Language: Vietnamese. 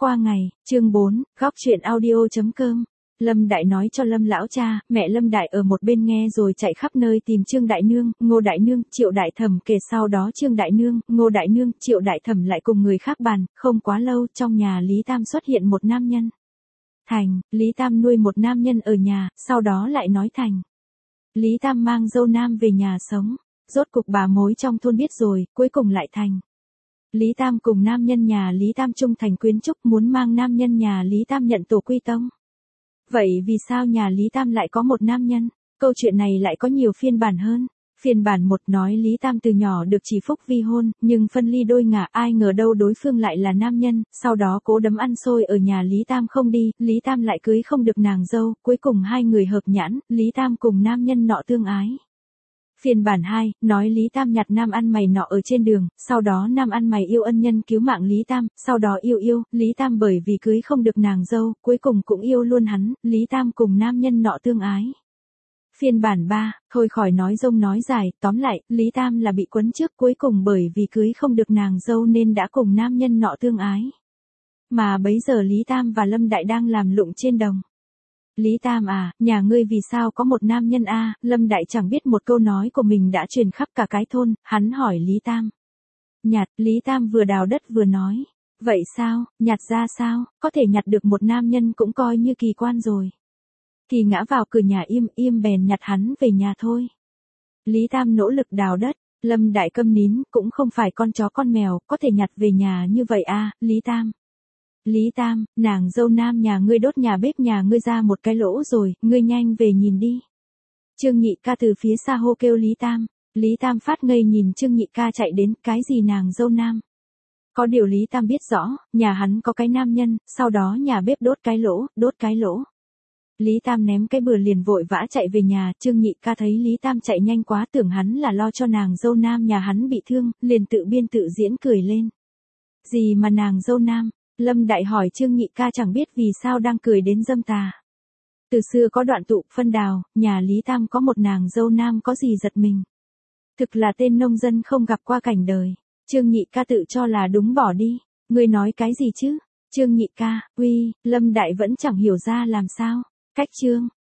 qua ngày, chương 4, góc chuyện audio.com. Lâm Đại nói cho Lâm lão cha, mẹ Lâm Đại ở một bên nghe rồi chạy khắp nơi tìm Trương Đại Nương, Ngô Đại Nương, Triệu Đại Thẩm kể sau đó Trương Đại Nương, Ngô Đại Nương, Triệu Đại Thẩm lại cùng người khác bàn, không quá lâu trong nhà Lý Tam xuất hiện một nam nhân. Thành, Lý Tam nuôi một nam nhân ở nhà, sau đó lại nói Thành. Lý Tam mang dâu nam về nhà sống, rốt cục bà mối trong thôn biết rồi, cuối cùng lại thành. Lý Tam cùng nam nhân nhà Lý Tam trung thành quyến trúc muốn mang nam nhân nhà Lý Tam nhận tổ quy tông. Vậy vì sao nhà Lý Tam lại có một nam nhân? Câu chuyện này lại có nhiều phiên bản hơn. Phiên bản 1 nói Lý Tam từ nhỏ được chỉ phúc vi hôn, nhưng phân ly đôi ngả ai ngờ đâu đối phương lại là nam nhân, sau đó cố đấm ăn xôi ở nhà Lý Tam không đi, Lý Tam lại cưới không được nàng dâu, cuối cùng hai người hợp nhãn, Lý Tam cùng nam nhân nọ tương ái. Phiên bản 2, nói Lý Tam nhặt nam ăn mày nọ ở trên đường, sau đó nam ăn mày yêu ân nhân cứu mạng Lý Tam, sau đó yêu, Lý Tam bởi vì cưới không được nàng dâu, cuối cùng cũng yêu luôn hắn, Lý Tam cùng nam nhân nọ tương ái. Phiên bản 3, thôi khỏi nói rông nói dài, tóm lại, Lý Tam là bị quấn trước cuối cùng bởi vì cưới không được nàng dâu nên đã cùng nam nhân nọ tương ái. Mà bấy giờ Lý Tam và Lâm Đại đang làm lụng trên đồng. Lý Tam à, nhà ngươi vì sao có một nam nhân a? Lâm Đại chẳng biết một câu nói của mình đã truyền khắp cả cái thôn, hắn hỏi Lý Tam. Nhặt, Lý Tam vừa đào đất vừa nói. Vậy sao, nhặt ra sao, có thể nhặt được một nam nhân cũng coi như kỳ quan rồi. Kỳ ngã vào cửa nhà im bèn nhặt hắn về nhà thôi. Lý Tam nỗ lực đào đất, Lâm Đại câm nín, cũng không phải con chó con mèo, có thể nhặt về nhà như vậy a, Lý Tam. Lý Tam, nàng dâu nam nhà ngươi đốt nhà bếp nhà ngươi ra một cái lỗ rồi, ngươi nhanh về nhìn đi. Trương Nhị Ca từ phía xa hô kêu Lý Tam. Lý Tam phát ngây nhìn Trương Nhị Ca chạy đến, cái gì nàng dâu nam? Có điều Lý Tam biết rõ, nhà hắn có cái nam nhân, sau đó nhà bếp đốt cái lỗ. Lý Tam ném cái bừa liền vội vã chạy về nhà, Trương Nhị Ca thấy Lý Tam chạy nhanh quá tưởng hắn là lo cho nàng dâu nam nhà hắn bị thương, liền tự biên tự diễn cười lên. Gì mà nàng dâu nam? Lâm Đại hỏi Trương Nhị Ca chẳng biết vì sao đang cười đến dâm tà. Từ xưa có đoạn tụ phân đào, nhà Lý Tam có một nàng dâu nam có gì giật mình. Thực là tên nông dân không gặp qua cảnh đời. Trương Nhị Ca tự cho là đúng bỏ đi. Ngươi nói cái gì chứ? Trương Nhị Ca, uy, Lâm Đại vẫn chẳng hiểu ra làm sao. Cách chương.